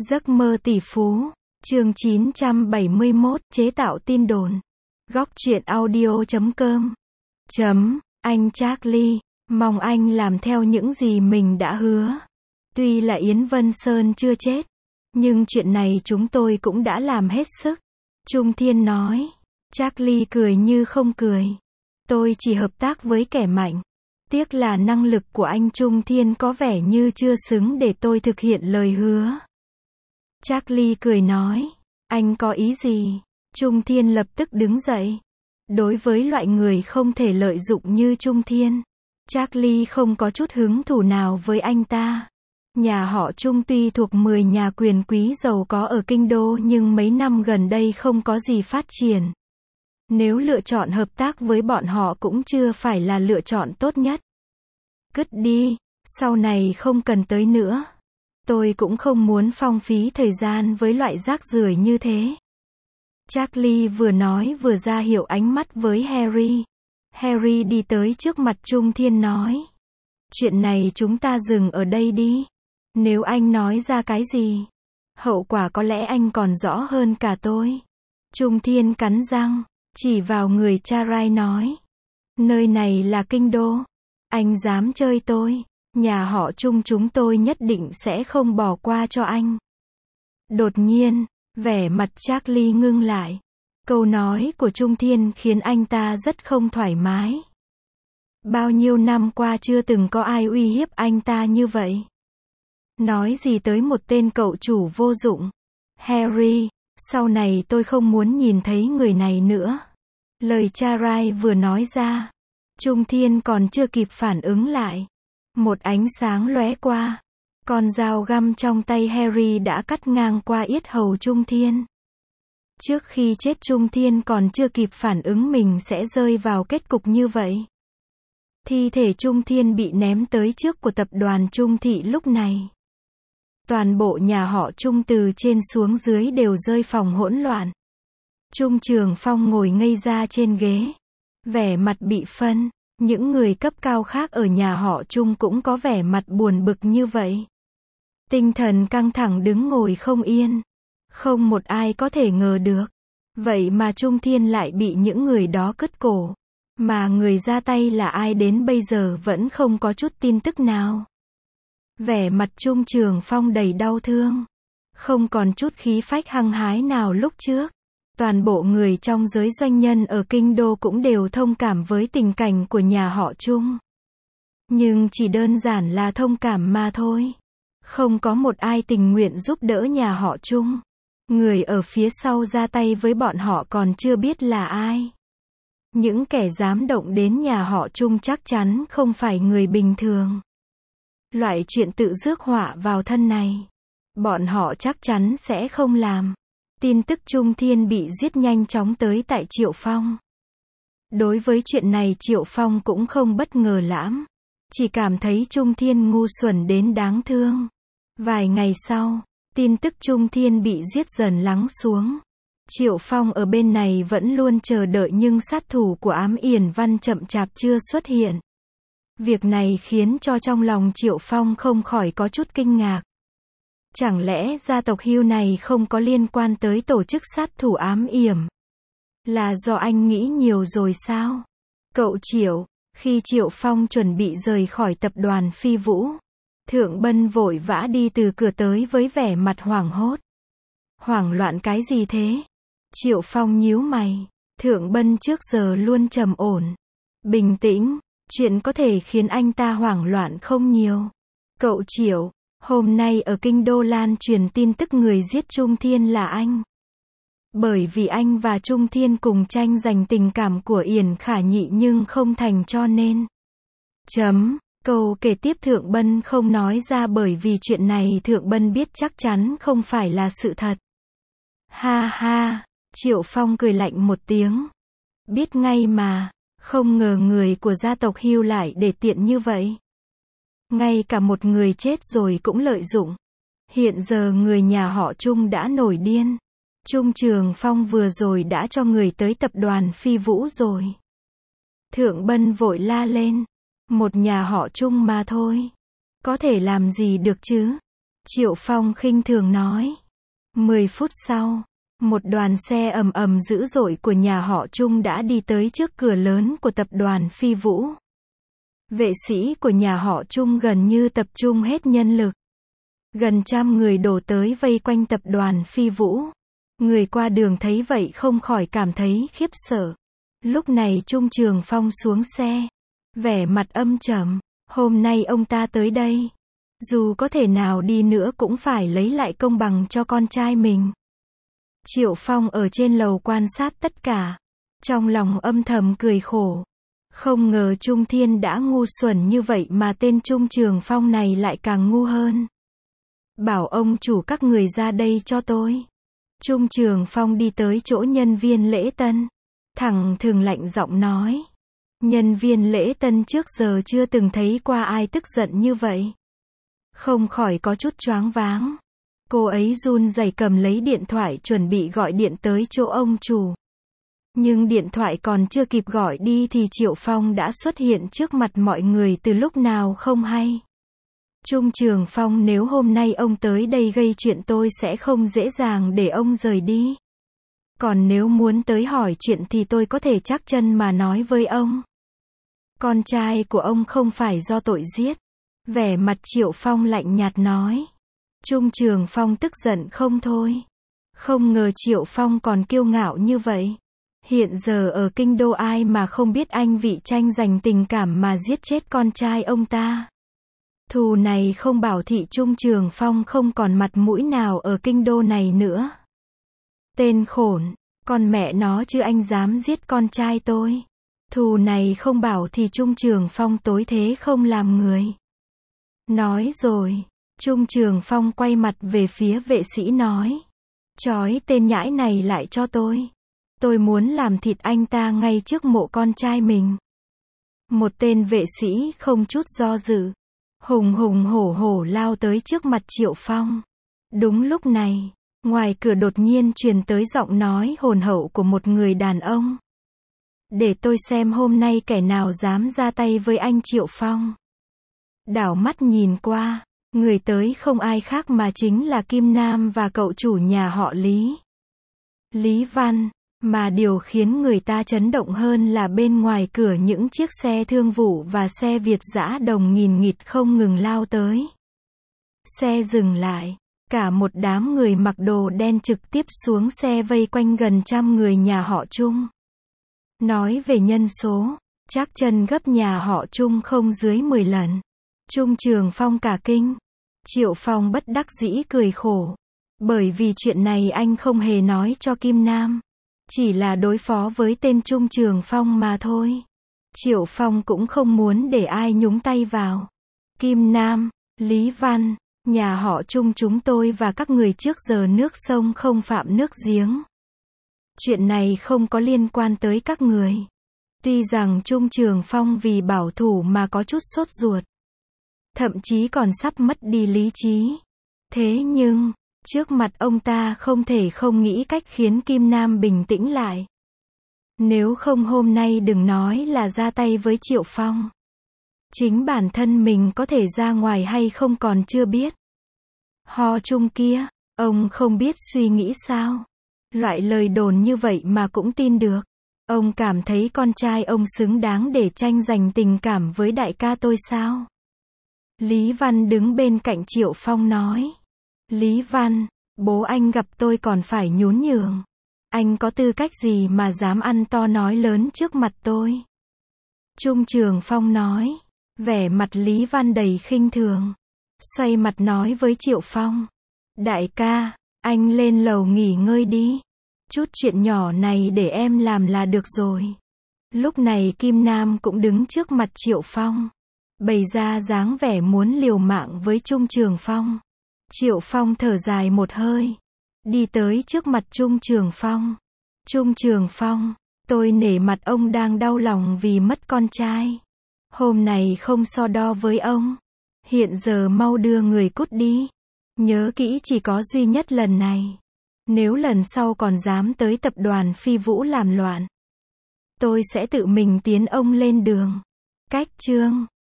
Giấc mơ tỷ phú, chương 971, chế tạo tin đồn. Góc truyện audio.com. Anh Charlie, mong anh làm theo những gì mình đã hứa. Tuy là Yến Vân Sơn chưa chết, nhưng chuyện này chúng tôi cũng đã làm hết sức. Trung Thiên nói. Charlie cười như không cười. Tôi chỉ hợp tác với kẻ mạnh. Tiếc là năng lực của anh Trung Thiên có vẻ như chưa xứng để tôi thực hiện lời hứa. Charlie cười nói. Anh có ý gì? Trung Thiên lập tức đứng dậy. Đối với loại người không thể lợi dụng như Trung Thiên, Charlie không có chút hứng thú nào với anh ta. Nhà họ Trung tuy thuộc 10 nhà quyền quý giàu có ở Kinh Đô nhưng mấy năm gần đây không có gì phát triển. Nếu lựa chọn hợp tác với bọn họ cũng chưa phải là lựa chọn tốt nhất. Cất đi, sau này không cần tới nữa. Tôi cũng không muốn phong phí thời gian với loại rác rưởi như thế. Charlie vừa nói vừa ra hiệu ánh mắt với Harry. Harry đi tới trước mặt Trung Thiên nói. Chuyện này chúng ta dừng ở đây đi. Nếu anh nói ra cái gì, hậu quả có lẽ anh còn rõ hơn cả tôi. Trung Thiên cắn răng, chỉ vào người Charlie nói. Nơi này là Kinh Đô. Anh dám chơi tôi, nhà họ Trung chúng tôi nhất định sẽ không bỏ qua cho anh. Đột nhiên, vẻ mặt Charlie ngưng lại. Câu nói của Trung Thiên khiến anh ta rất không thoải mái. Bao nhiêu năm qua chưa từng có ai uy hiếp anh ta như vậy. Nói gì tới một tên cậu chủ vô dụng. Harry, sau này tôi không muốn nhìn thấy người này nữa. Lời Charlie vừa nói ra, Trung Thiên còn chưa kịp phản ứng lại. Một ánh sáng lóe qua. Con dao găm trong tay Harry đã cắt ngang qua yết hầu Trung Thiên. Trước khi chết Trung Thiên còn chưa kịp phản ứng mình sẽ rơi vào kết cục như vậy. Thi thể Trung Thiên bị ném tới trước của tập đoàn Trung Thị lúc này. Toàn bộ nhà họ Trung từ trên xuống dưới đều rơi phòng hỗn loạn. Trung Trường Phong ngồi ngây ra trên ghế. Vẻ mặt bị phân. Những người cấp cao khác ở nhà họ Trung cũng có vẻ mặt buồn bực như vậy. Tinh thần căng thẳng đứng ngồi không yên. Không một ai có thể ngờ được. Vậy mà Trung Thiên lại bị những người đó cứt cổ. Mà người ra tay là ai đến bây giờ vẫn không có chút tin tức nào. Vẻ mặt Trung Trường Phong đầy đau thương. Không còn chút khí phách hăng hái nào lúc trước. Toàn bộ người trong giới doanh nhân ở Kinh Đô cũng đều thông cảm với tình cảnh của nhà họ Trung. Nhưng chỉ đơn giản là thông cảm mà thôi. Không có một ai tình nguyện giúp đỡ nhà họ Trung. Người ở phía sau ra tay với bọn họ còn chưa biết là ai. Những kẻ dám động đến nhà họ Trung chắc chắn không phải người bình thường. Loại chuyện tự rước họa vào thân này, bọn họ chắc chắn sẽ không làm. Tin tức Trung Thiên bị giết nhanh chóng tới tại Triệu Phong. Đối với chuyện này Triệu Phong cũng không bất ngờ lắm. Chỉ cảm thấy Trung Thiên ngu xuẩn đến đáng thương. Vài ngày sau, tin tức Trung Thiên bị giết dần lắng xuống. Triệu Phong ở bên này vẫn luôn chờ đợi nhưng sát thủ của Ám Yển Văn chậm chạp chưa xuất hiện. Việc này khiến cho trong lòng Triệu Phong không khỏi có chút kinh ngạc. Chẳng lẽ gia tộc Hưu này không có liên quan tới tổ chức sát thủ Ám Yểm? Là do anh nghĩ nhiều rồi sao? Cậu Triệu, khi Triệu Phong chuẩn bị rời khỏi tập đoàn Phi Vũ, Thượng Bân vội vã đi từ cửa tới với vẻ mặt hoảng hốt. Hoảng loạn cái gì thế? Triệu Phong nhíu mày. Thượng Bân trước giờ luôn trầm ổn, bình tĩnh, chuyện có thể khiến anh ta hoảng loạn không nhiều. Cậu Triệu, hôm nay ở Kinh Đô lan truyền tin tức người giết Trung Thiên là anh. Bởi vì anh và Trung Thiên cùng tranh giành tình cảm của Yển Khả Nhị nhưng không thành cho nên. Câu kể tiếp Thượng Bân không nói ra bởi vì chuyện này Thượng Bân biết chắc chắn không phải là sự thật. Ha ha, Triệu Phong cười lạnh một tiếng. Biết ngay mà, không ngờ người của gia tộc Hưu lại để tiện như vậy. Ngay cả một người chết rồi cũng lợi dụng. Hiện giờ người nhà họ Trung đã nổi điên. Trung Trường Phong vừa rồi đã cho người tới tập đoàn Phi Vũ rồi. Thượng Bân vội la lên. Một nhà họ Trung mà thôi. Có thể làm gì được chứ? Triệu Phong khinh thường nói. 10 phút sau, một đoàn xe ầm ầm dữ dội của nhà họ Trung đã đi tới trước cửa lớn của tập đoàn Phi Vũ. Vệ sĩ của nhà họ Trung gần như tập trung hết nhân lực. Gần 100 người đổ tới vây quanh tập đoàn Phi Vũ. Người qua đường thấy vậy không khỏi cảm thấy khiếp sợ. Lúc này Trung Trường Phong xuống xe, vẻ mặt âm trầm. Hôm nay ông ta tới đây, dù có thể nào đi nữa cũng phải lấy lại công bằng cho con trai mình. Triệu Phong ở trên lầu quan sát tất cả, trong lòng âm thầm cười khổ. Không ngờ Trung Thiên đã ngu xuẩn như vậy mà tên Trung Trường Phong này lại càng ngu hơn. Bảo ông chủ các người ra đây cho tôi. Trung Trường Phong đi tới chỗ nhân viên lễ tân, thẳng thừng lạnh giọng nói. Nhân viên lễ tân trước giờ chưa từng thấy qua ai tức giận như vậy. Không khỏi có chút choáng váng. Cô ấy run rẩy cầm lấy điện thoại chuẩn bị gọi điện tới chỗ ông chủ. Nhưng điện thoại còn chưa kịp gọi đi thì Triệu Phong đã xuất hiện trước mặt mọi người từ lúc nào không hay. Trung Trường Phong, nếu hôm nay ông tới đây gây chuyện tôi sẽ không dễ dàng để ông rời đi. Còn nếu muốn tới hỏi chuyện thì tôi có thể trắc chân mà nói với ông. Con trai của ông không phải do tội giết. Vẻ mặt Triệu Phong lạnh nhạt nói. Trung Trường Phong tức giận không thôi. Không ngờ Triệu Phong còn kiêu ngạo như vậy. Hiện giờ ở kinh đô ai mà không biết anh vị tranh giành tình cảm mà giết chết con trai ông ta. Thù này không bảo thị Trung Trường Phong không còn mặt mũi nào ở kinh đô này nữa. Tên khốn, con mẹ nó chứ anh dám giết con trai tôi. Thù này không bảo thì Trung Trường Phong tối thế không làm người. Nói rồi, Trung Trường Phong quay mặt về phía vệ sĩ nói. Trói tên nhãi này lại cho tôi. Tôi muốn làm thịt anh ta ngay trước mộ con trai mình. Một tên vệ sĩ không chút do dự, hùng hùng hổ hổ lao tới trước mặt Triệu Phong. Đúng lúc này, ngoài cửa đột nhiên truyền tới giọng nói hồn hậu của một người đàn ông. Để tôi xem hôm nay kẻ nào dám ra tay với anh Triệu Phong. Đảo mắt nhìn qua, người tới không ai khác mà chính là Kim Nam và cậu chủ nhà họ Lý. Lý Văn, mà điều khiến người ta chấn động hơn là bên ngoài cửa những chiếc xe thương vụ và xe Việt dã đồng nghìn nghịt không ngừng lao tới. Xe dừng lại, cả một đám người mặc đồ đen trực tiếp xuống xe vây quanh gần 100 người nhà họ Trung. Nói về nhân số, chắc chân gấp nhà họ Trung không dưới 10 lần. Trung Trường Phong cả kinh. Triệu Phong bất đắc dĩ cười khổ. Bởi vì chuyện này anh không hề nói cho Kim Nam. Chỉ là đối phó với tên Trung Trường Phong mà thôi. Triệu Phong cũng không muốn để ai nhúng tay vào. Kim Nam, Lý Văn, nhà họ Trung chúng tôi và các người trước giờ nước sông không phạm nước giếng. Chuyện này không có liên quan tới các người. Tuy rằng Trung Trường Phong vì bảo thủ mà có chút sốt ruột. Thậm chí còn sắp mất đi lý trí. Thế nhưng, trước mặt ông ta không thể không nghĩ cách khiến Kim Nam bình tĩnh lại. Nếu không hôm nay đừng nói là ra tay với Triệu Phong. Chính bản thân mình có thể ra ngoài hay không còn chưa biết. Ho Trung kia, ông không biết suy nghĩ sao? Loại lời đồn như vậy mà cũng tin được. Ông cảm thấy con trai ông xứng đáng để tranh giành tình cảm với đại ca tôi sao? Lý Văn đứng bên cạnh Triệu Phong nói. Lý Văn, bố anh gặp tôi còn phải nhún nhường. Anh có tư cách gì mà dám ăn to nói lớn trước mặt tôi? Trung Trường Phong nói. Vẻ mặt Lý Văn đầy khinh thường. Xoay mặt nói với Triệu Phong. Đại ca, anh lên lầu nghỉ ngơi đi. Chút chuyện nhỏ này để em làm là được rồi. Lúc này Kim Nam cũng đứng trước mặt Triệu Phong. Bày ra dáng vẻ muốn liều mạng với Trung Trường Phong. Triệu Phong thở dài một hơi. Đi tới trước mặt Trung Trường Phong. Trung Trường Phong, tôi nể mặt ông đang đau lòng vì mất con trai. Hôm này không so đo với ông. Hiện giờ mau đưa người cút đi. Nhớ kỹ chỉ có duy nhất lần này. Nếu lần sau còn dám tới tập đoàn Phi Vũ làm loạn, tôi sẽ tự mình tiến ông lên đường. Cách chương